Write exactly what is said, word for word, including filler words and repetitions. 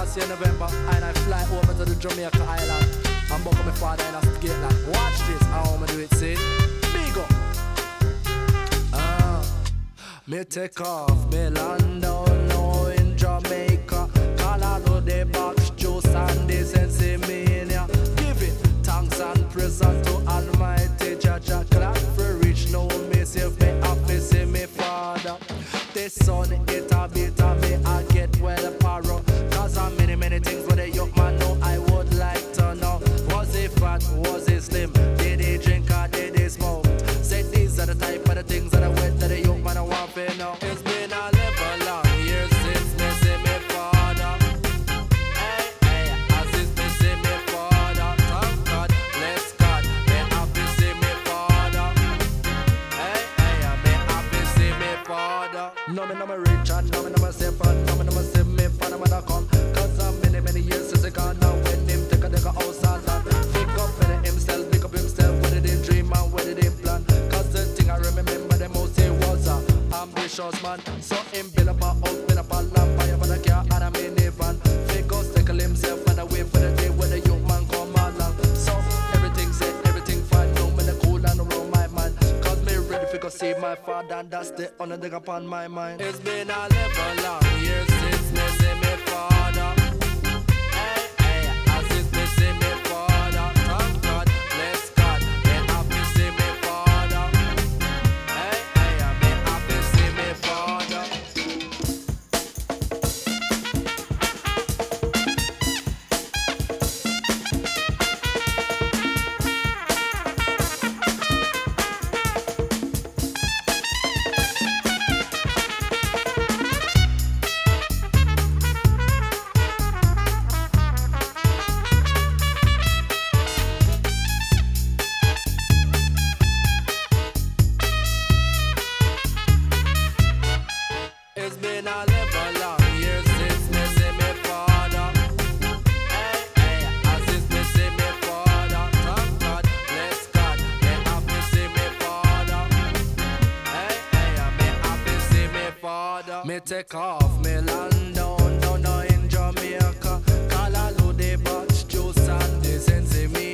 last year November, and I fly over to the Jamaica Island and buckle my father in a Gateland. Watch this, how I'ma do it, see? Big up. Ah, me take off, me land down now in Jamaica. Call out the box, juice and the sensimania. Give it thanks and praise to Almighty Jaja. Clap for rich, no myself, me happy see me father. The sun it a bit of me, I get well paro. Cause I'm many many things where the young man know I would like to know. Was he fat, was he slim, did he drink or did he smoke? Say these are the type of the things that I went that the young man I want to know. It's been a live long years since me see me father. Hey, hey, as is me see me father. Thank God, bless God, me happy see me father. Hey, hey, me happy see me father. No me no me rich and no me no me safe and no me no me see me father when I come. Cause I'm many many years since I gone now when him take a take a house and land. Pick up for himself, pick up himself, what did he dream and what did he plan? Cause the thing I remember the most he was a ambitious man. So him build up a house, build up a land, buy up a car and a minivan. Pick up, tackle himself and away for the day when the young man come along. So everything set, everything fine, no me the cool and around my mind. Cause me ready for go see my father and that's the only thing upon my mind. It's been a live long years since me see me father. Hey, hey, as is me see me father. Thank God, bless God, me happy see me father. Hey, hey, me happy see me father. It's been a live long years since me see me father. Hey, hey, as is me see me father. Thank God, bless God, me happy see me father. Hey, hey, me happy see me father. Me take off, me land down, down, down in Jamaica. Call all of the box, juice and the sense me.